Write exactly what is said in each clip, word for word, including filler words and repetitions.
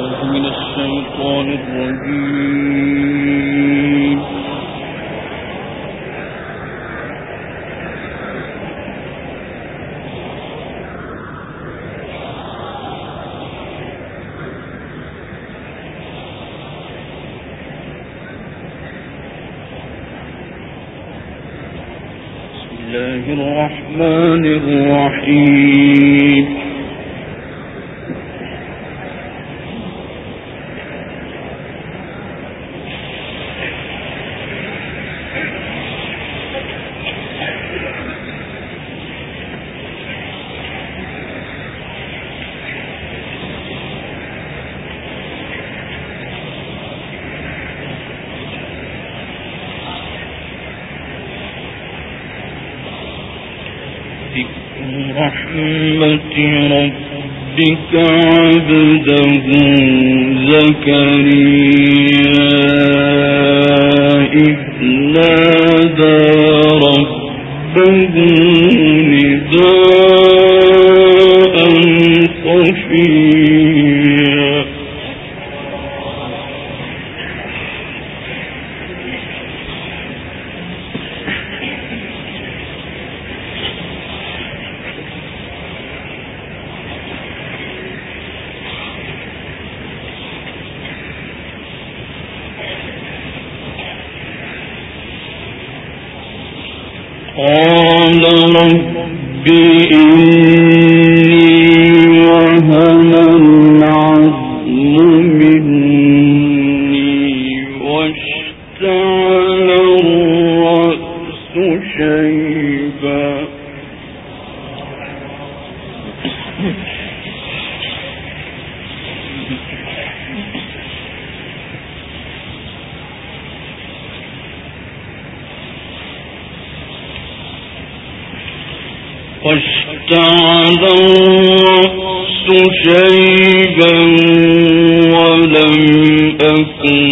الرحمن الرحيم. رحمة ربك عبده زكريا إذ نادى ربه نداء خفيا قال رب إني وهن العظم مني واشتعل الرأس شيبا واشتعل الرأس شيبا ولم أكن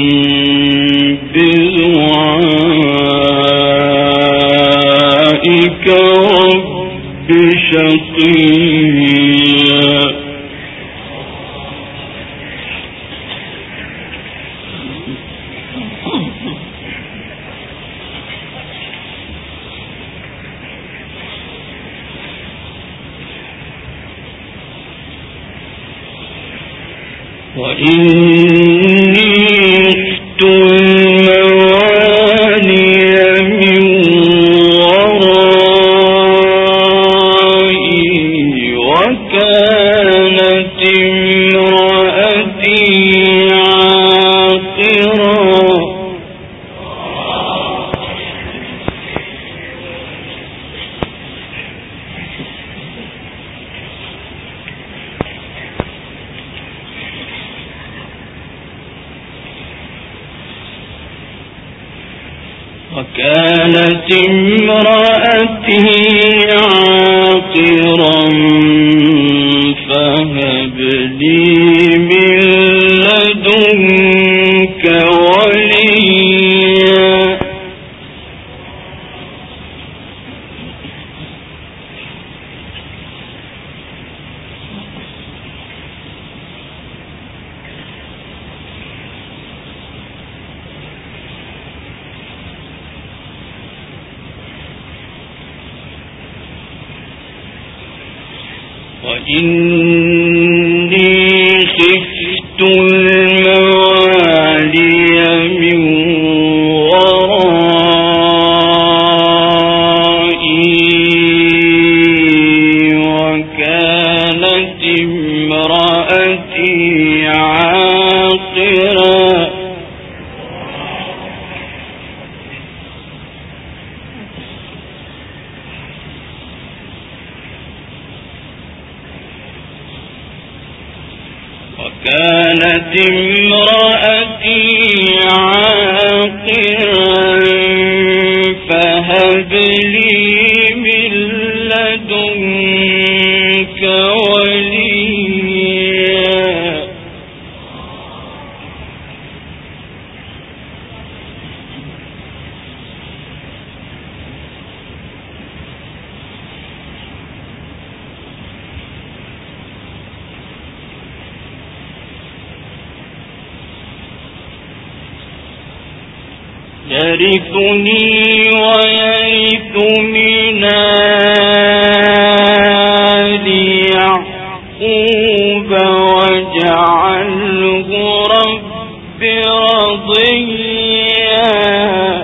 بدعائك رب شقيا وإني خفت الموالي من ورائي وكانت امرأتي عاقرا وكانت امرأتي عاقرا فهب لي من لدنك وليا وإني خفت الموالي من ورائي وكانت امرأتي عاقرا وكانت امرأتي عاقرا فهب لي من لدنك وليا يرثني ويرث من آل يعقوب واجعله رب رضيا.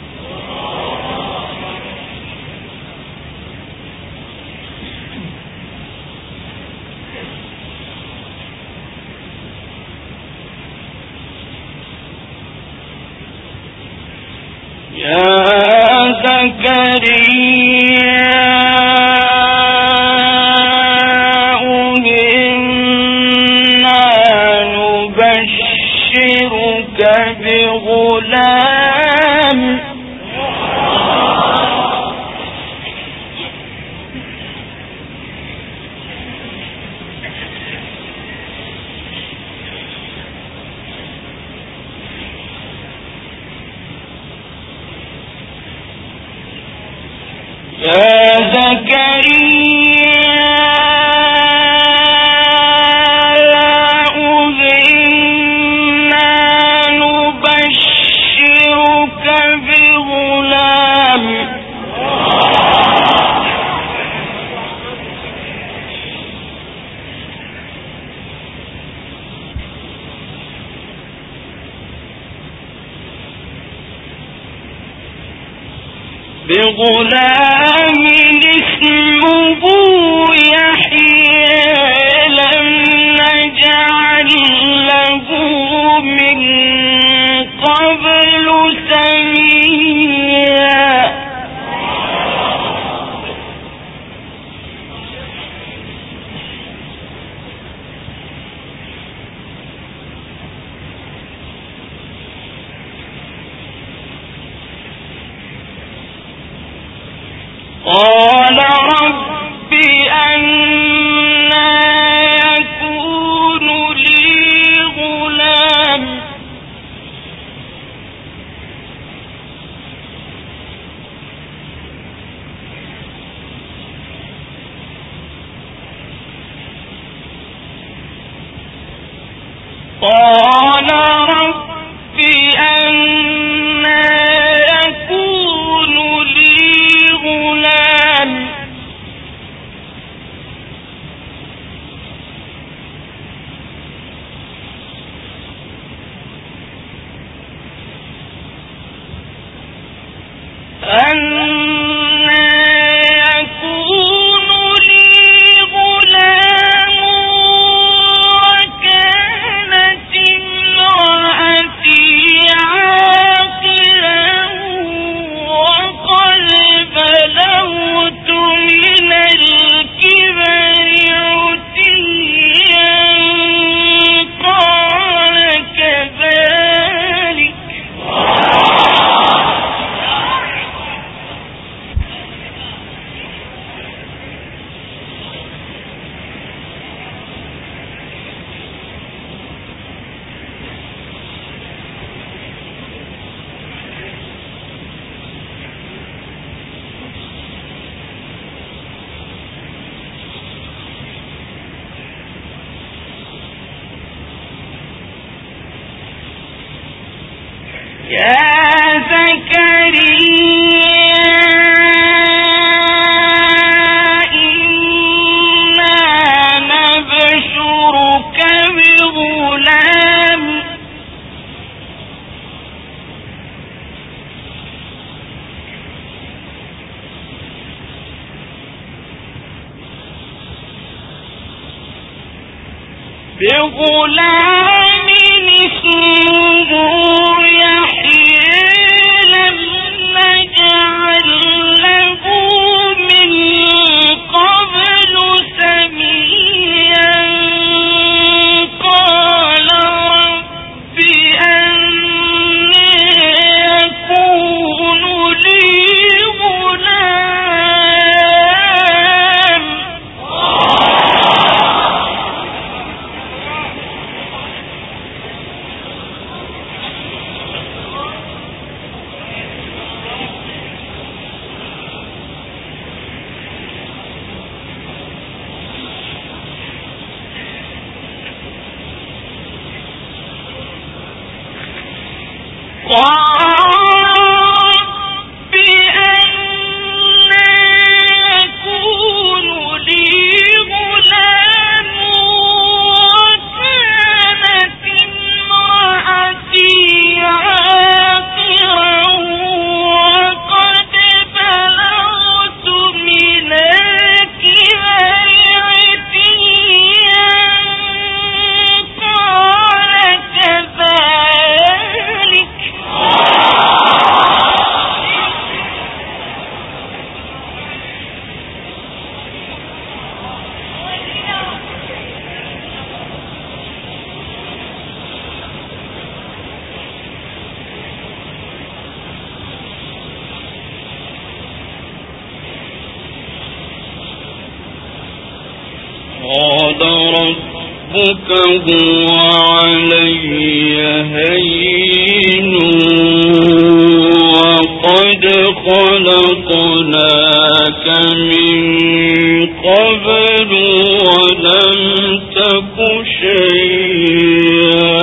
يا زكريا إنا نبشرك بغلام يا زكريا إنا نبشرك بغلام بغلام اسمه يحيى لم نجعل له من قبل سميا. قال رب أنى يكون لي غلام قال رب أنى يكون لي غلام أنى يكون لي غلام وكانت امرأتي عاقرا وقد بلغت من الكبر عتيا قال كذلك يا زكريا إنا نبشرك بغلام بغلام اسمه يحيى لم نجعل له من قبل سميا قال رب أنى يكون لي غلام قال ربك هو علي هين وقد خلقناك من قبل ولم تك شيئا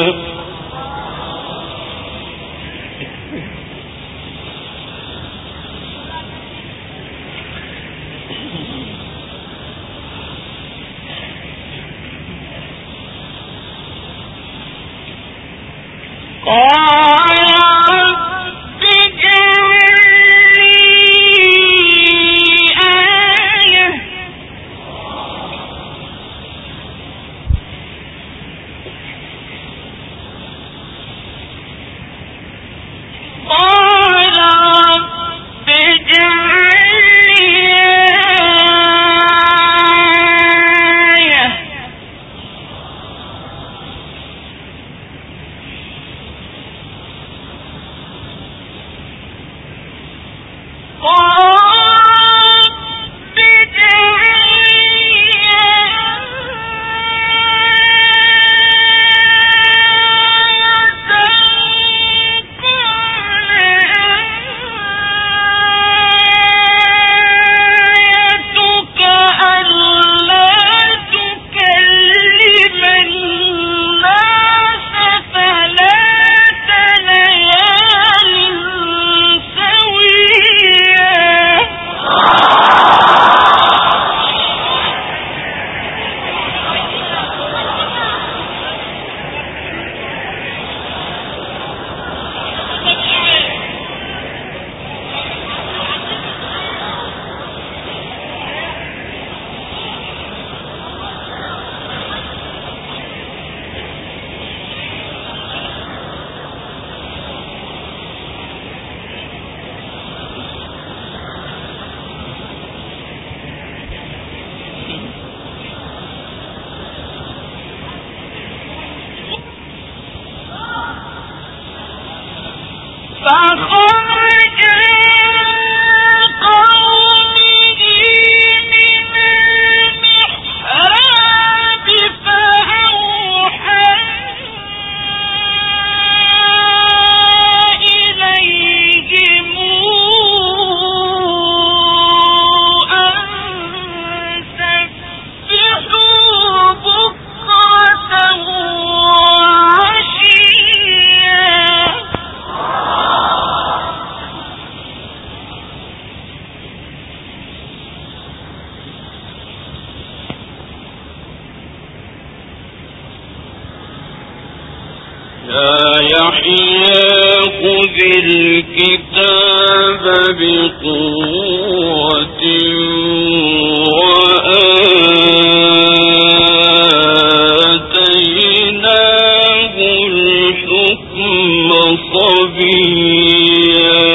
الكتاب بقوة وآتيناه الحكم صبيا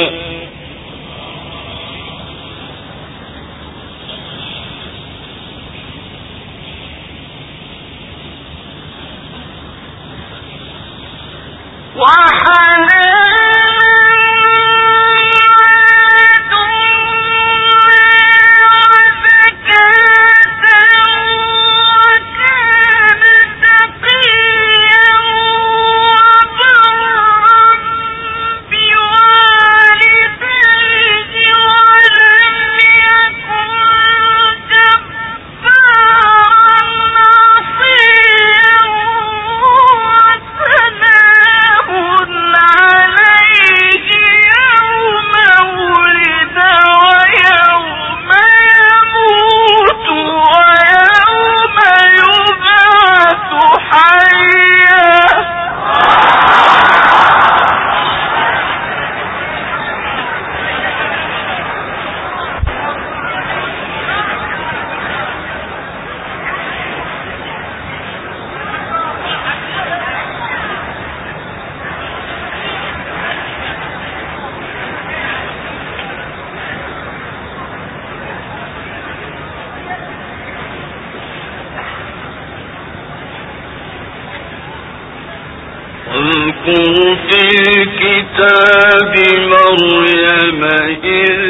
واذكر في الكتاب مريم إذ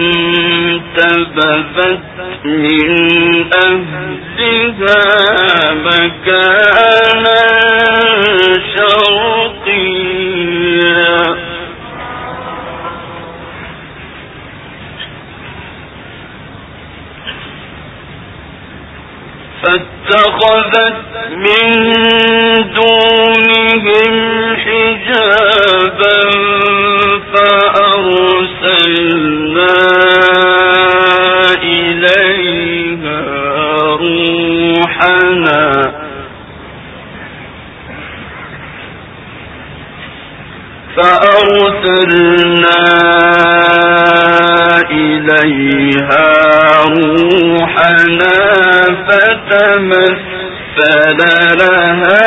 انتبذت من أهلها مكانا شرقيا فاتخذت من دونهم حجابا فأرسلنا إليها روحنا فأرسلنا إليها روحنا فتمثل لها